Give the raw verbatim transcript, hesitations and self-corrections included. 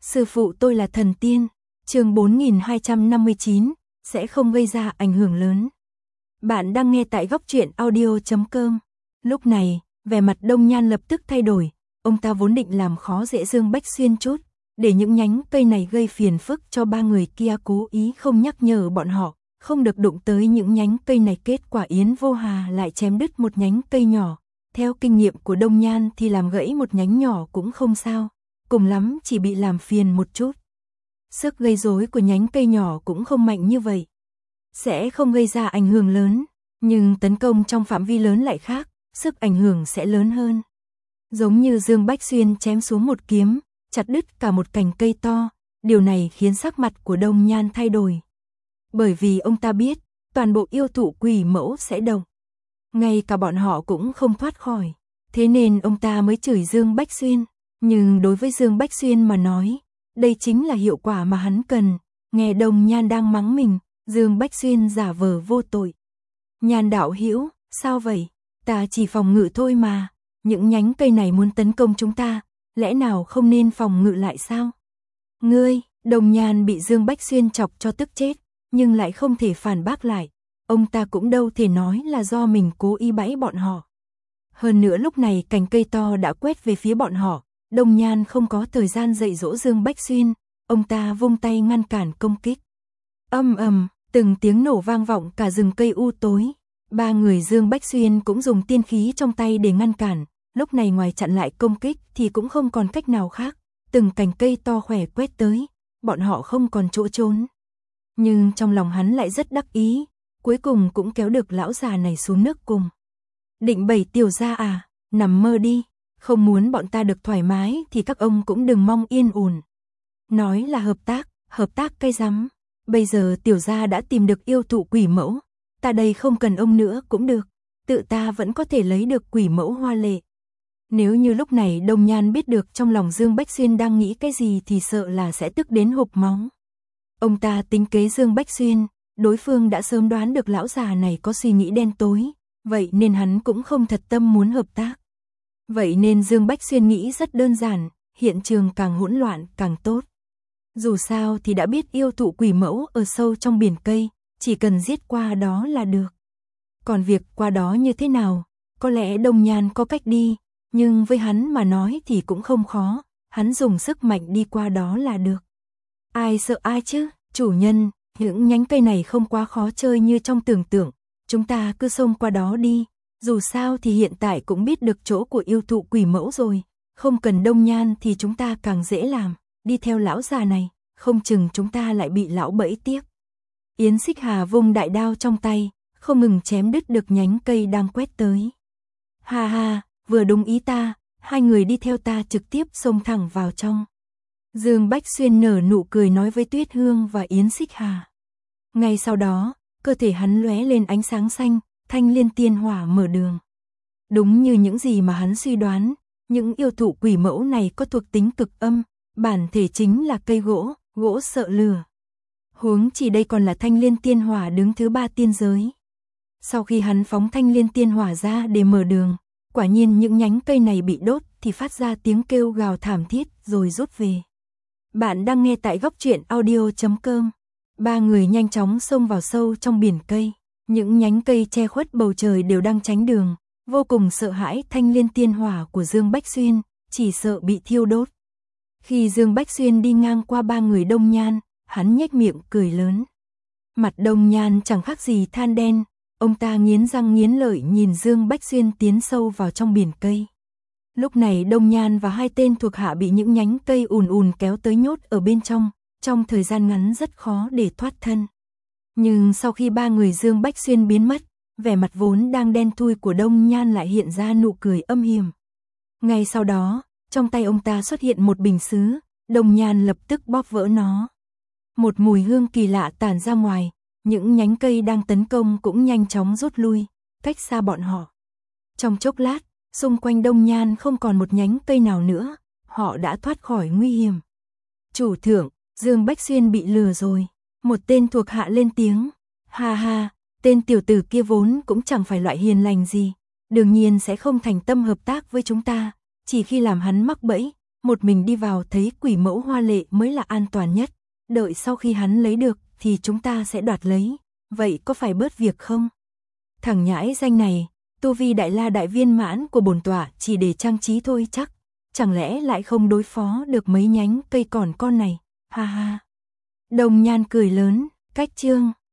Sư phụ tôi là thần tiên. Chương bốn nghìn hai trăm năm mươi chín, sẽ không gây ra ảnh hưởng lớn. Bạn đang nghe tại góc truyện audio chấm com. Lúc này, vẻ mặt Đông Nhan lập tức thay đổi, ông ta vốn định làm khó dễ Dương Bách Xuyên chút, để những nhánh cây này gây phiền phức cho ba người kia, cố ý không nhắc nhở bọn họ, không được đụng tới những nhánh cây này. Kết quả Yến Vô Hà lại chém đứt một nhánh cây nhỏ. Theo kinh nghiệm của Đông Nhan thì làm gãy một nhánh nhỏ cũng không sao, cùng lắm chỉ bị làm phiền một chút. Sức gây rối của nhánh cây nhỏ cũng không mạnh như vậy, sẽ không gây ra ảnh hưởng lớn, nhưng tấn công trong phạm vi lớn lại khác, sức ảnh hưởng sẽ lớn hơn. Giống như Dương Bách Xuyên chém xuống một kiếm, chặt đứt cả một cành cây to, điều này khiến sắc mặt của Đông Nhan thay đổi. Bởi vì ông ta biết, toàn bộ yêu thụ quỷ mẫu sẽ động, ngay cả bọn họ cũng không thoát khỏi, thế nên ông ta mới chửi Dương Bách Xuyên. Nhưng đối với Dương Bách Xuyên mà nói, đây chính là hiệu quả mà hắn cần. Nghe Đông Nhan đang mắng mình, Dương Bách Xuyên giả vờ vô tội. Nhan đạo hữu, sao vậy? Ta chỉ phòng ngự thôi mà, những nhánh cây này muốn tấn công chúng ta, lẽ nào không nên phòng ngự lại sao? Ngươi, Đông Nhan bị Dương Bách Xuyên chọc cho tức chết, nhưng lại không thể phản bác lại. Ông ta cũng đâu thể nói là do mình cố ý bẫy bọn họ. Hơn nữa lúc này cành cây to đã quét về phía bọn họ, Đông Nhan không có thời gian dạy dỗ Dương Bách Xuyên, ông ta vung tay ngăn cản công kích. Âm ầm, từng tiếng nổ vang vọng cả rừng cây u tối. Ba người Dương Bách Xuyên cũng dùng tiên khí trong tay để ngăn cản, lúc này ngoài chặn lại công kích thì cũng không còn cách nào khác, từng cành cây to khỏe quét tới, bọn họ không còn chỗ trốn. Nhưng trong lòng hắn lại rất đắc ý, cuối cùng cũng kéo được lão già này xuống nước cùng. Định bẩy tiểu gia à, nằm mơ đi, không muốn bọn ta được thoải mái thì các ông cũng đừng mong yên ổn. Nói là hợp tác, hợp tác cái rắm, bây giờ tiểu gia đã tìm được yêu thụ quỷ mẫu, ta đây không cần ông nữa cũng được, tự ta vẫn có thể lấy được quỷ mẫu hoa lệ. Nếu như lúc này Đông Nhan biết được trong lòng Dương Bách Xuyên đang nghĩ cái gì thì sợ là sẽ tức đến hộc máu. Ông ta tính kế Dương Bách Xuyên, đối phương đã sớm đoán được lão già này có suy nghĩ đen tối, vậy nên hắn cũng không thật tâm muốn hợp tác. Vậy nên Dương Bách Xuyên nghĩ rất đơn giản, hiện trường càng hỗn loạn càng tốt. Dù sao thì đã biết yêu thụ quỷ mẫu ở sâu trong biển cây, chỉ cần giết qua đó là được. Còn việc qua đó như thế nào, có lẽ Đông Nhan có cách đi, nhưng với hắn mà nói thì cũng không khó, hắn dùng sức mạnh đi qua đó là được. Ai sợ ai chứ, chủ nhân, những nhánh cây này không quá khó chơi như trong tưởng tượng, chúng ta cứ xông qua đó đi, dù sao thì hiện tại cũng biết được chỗ của yêu thụ quỷ mẫu rồi, không cần Đông Nhan thì chúng ta càng dễ làm, đi theo lão già này, không chừng chúng ta lại bị lão bẫy tiếp. Yến Xích Hà vung đại đao trong tay, không ngừng chém đứt được nhánh cây đang quét tới. Ha ha, vừa đúng ý ta, hai người đi theo ta trực tiếp xông thẳng vào trong. Dương Bách Xuyên nở nụ cười nói với Tuyết Hương và Yến Xích Hà. Ngay sau đó, cơ thể hắn lóe lên ánh sáng xanh, thanh liên tiên hỏa mở đường. Đúng như những gì mà hắn suy đoán, những yêu thụ quỷ mẫu này có thuộc tính cực âm, bản thể chính là cây gỗ, gỗ sợ lửa. Huống chỉ đây còn là thanh liên tiên hỏa đứng thứ ba tiên giới. Sau khi hắn phóng thanh liên tiên hỏa ra để mở đường, quả nhiên những nhánh cây này bị đốt thì phát ra tiếng kêu gào thảm thiết rồi rút về. Bạn đang nghe tại góc truyện audio chấm com. Ba người nhanh chóng xông vào sâu trong biển cây. Những nhánh cây che khuất bầu trời đều đang tránh đường, vô cùng sợ hãi thanh liên tiên hỏa của Dương Bách Xuyên, chỉ sợ bị thiêu đốt. Khi Dương Bách Xuyên đi ngang qua ba người Đông Nhan, hắn nhếch miệng cười lớn. Mặt Đông Nhan chẳng khác gì than đen, ông ta nghiến răng nghiến lợi nhìn Dương Bách Xuyên tiến sâu vào trong biển cây. Lúc này Đông Nhan và hai tên thuộc hạ bị những nhánh cây ùn ùn kéo tới nhốt ở bên trong, trong thời gian ngắn rất khó để thoát thân. Nhưng sau khi ba người Dương Bách Xuyên biến mất, vẻ mặt vốn đang đen thui của Đông Nhan lại hiện ra nụ cười âm hiểm. Ngay sau đó, trong tay ông ta xuất hiện một bình sứ, Đông Nhan lập tức bóp vỡ nó. Một mùi hương kỳ lạ tản ra ngoài, những nhánh cây đang tấn công cũng nhanh chóng rút lui, cách xa bọn họ. Trong chốc lát, xung quanh Đông Nhan không còn một nhánh cây nào nữa, họ đã thoát khỏi nguy hiểm. Chủ thượng, Dương Bách Xuyên bị lừa rồi. Một tên thuộc hạ lên tiếng. Ha ha, tên tiểu tử kia vốn cũng chẳng phải loại hiền lành gì, đương nhiên sẽ không thành tâm hợp tác với chúng ta, chỉ khi làm hắn mắc bẫy, một mình đi vào thấy quỷ mẫu hoa lệ mới là an toàn nhất, đợi sau khi hắn lấy được thì chúng ta sẽ đoạt lấy, vậy có phải bớt việc không? Thằng nhãi danh này, tu vi đại la đại viên mãn của bổn tọa chỉ để trang trí thôi chắc, chẳng lẽ lại không đối phó được mấy nhánh cây cỏn con này, ha ha. Đồng Nhan cười lớn, cách chương